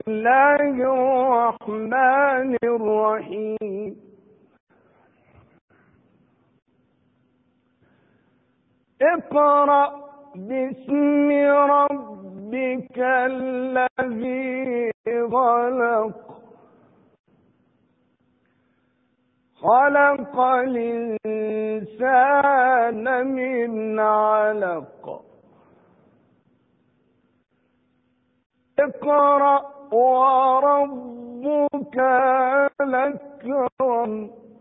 الله الرحمن الرحيم. اقرأ باسم ربك الذي خلق، خلق الإنسان من علق. اقرأ وربك الأكرم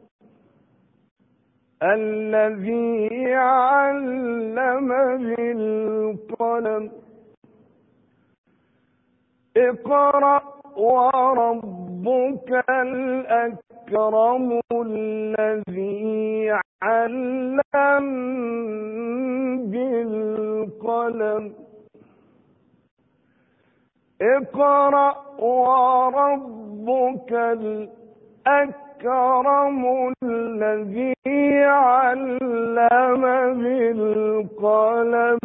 الذي علم بالقلم. اقرأ وربك الأكرم الذي علم بالقلم. اقرأ وربك الأكرم الذي علم بالقلم.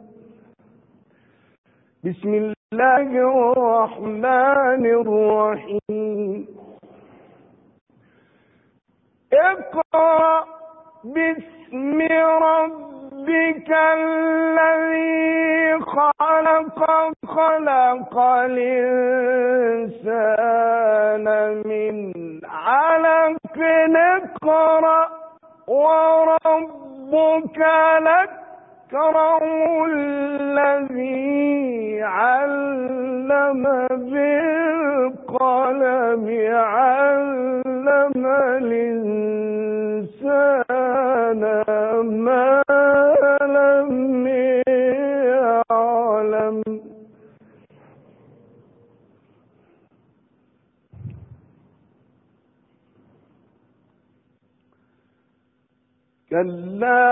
بسم الله الرحمن الرحيم. اقرأ باسم ربك الذي خلق، خلق الإنسان من علق. اقرأ وربك الأكرم الذي علم بالقلم، علم الإنسان ما لم يعلم. كلا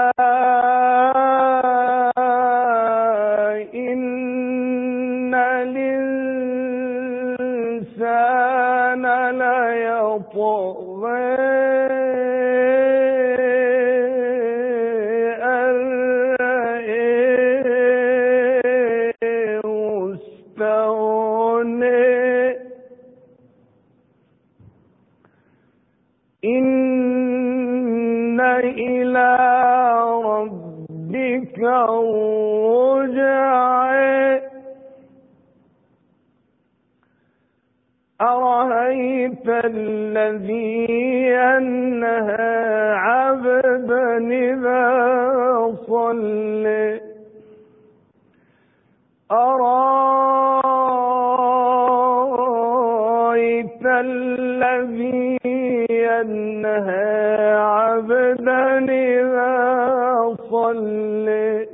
إن الإنسان ليطغى أن رآه استغنى. إن إلى ربك الرجعى. أرأيت الذي ينهى عبدا إذا صلى. أرأيت الذي ينهى عبدا إذا صلى.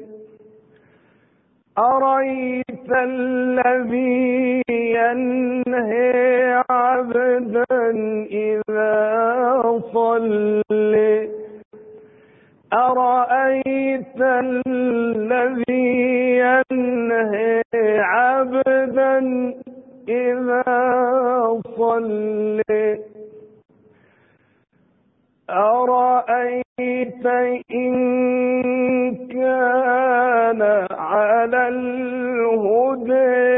أرأيت الذي ينهى عبدا إذا صلى. أرأيت الذي ينهى عبدا إذا صلى. أرأيت إن كان على الهدى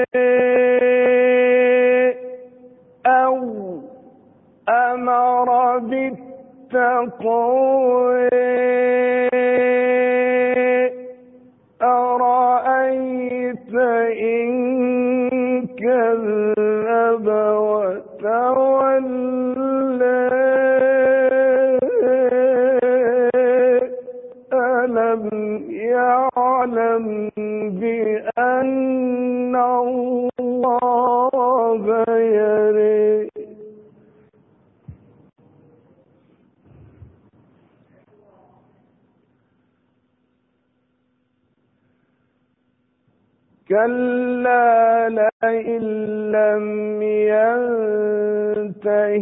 أو أمر بالتقوى. أرأيت إن كذب وتولى. ألم يعلم بأن الله يرى. كلا لئن لم ينته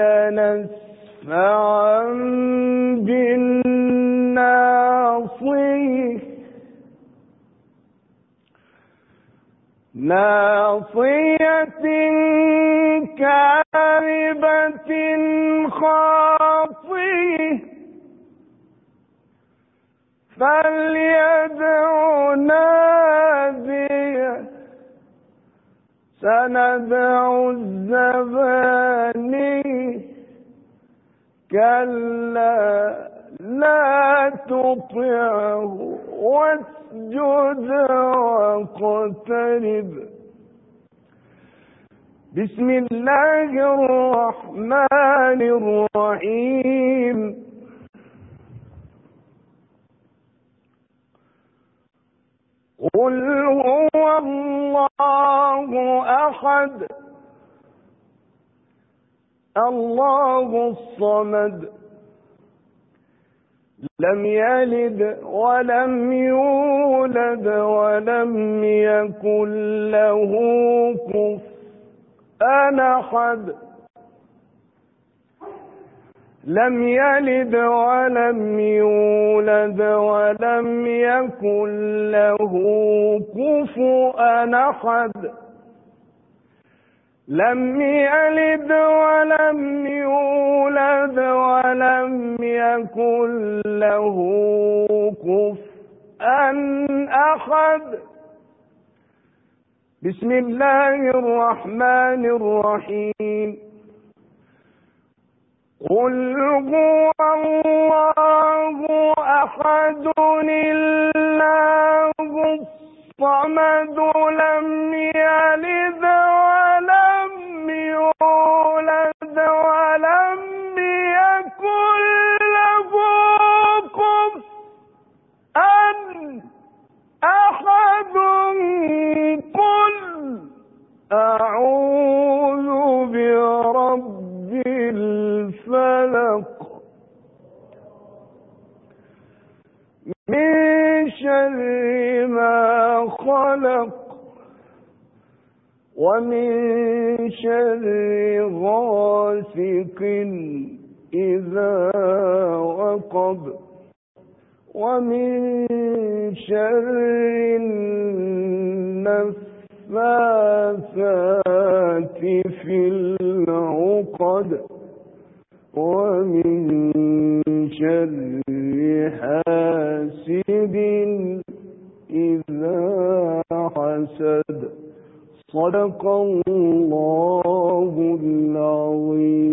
لنسفعا بالناصية. ناصية كاذبة خاطئة فليدع ناديه سندع الزباني كلا لا تطعه واسجد واقترب. بسم الله الرحمن الرحيم. قل هو الله أحد الله الصمد لم يلد ولم يولد ولم يكن له كفوا أحد. لم يلد ولم يولد ولم يكن له كفوا أحد. لم يلد ولم يولد ولم يكن له كفوا أحد. بسم الله الرحمن الرحيم. قل هو الله أحد الله الصمد لم يلد ولم يولد ولم يكن له كفوا أحد. قل أعوذ برب الفلق من شر ما خلق ومن شر غاسق إذا وقب ومن شر النفاثات في العقد ومن شر حاسد إذا حسد. صدق الله العظيم.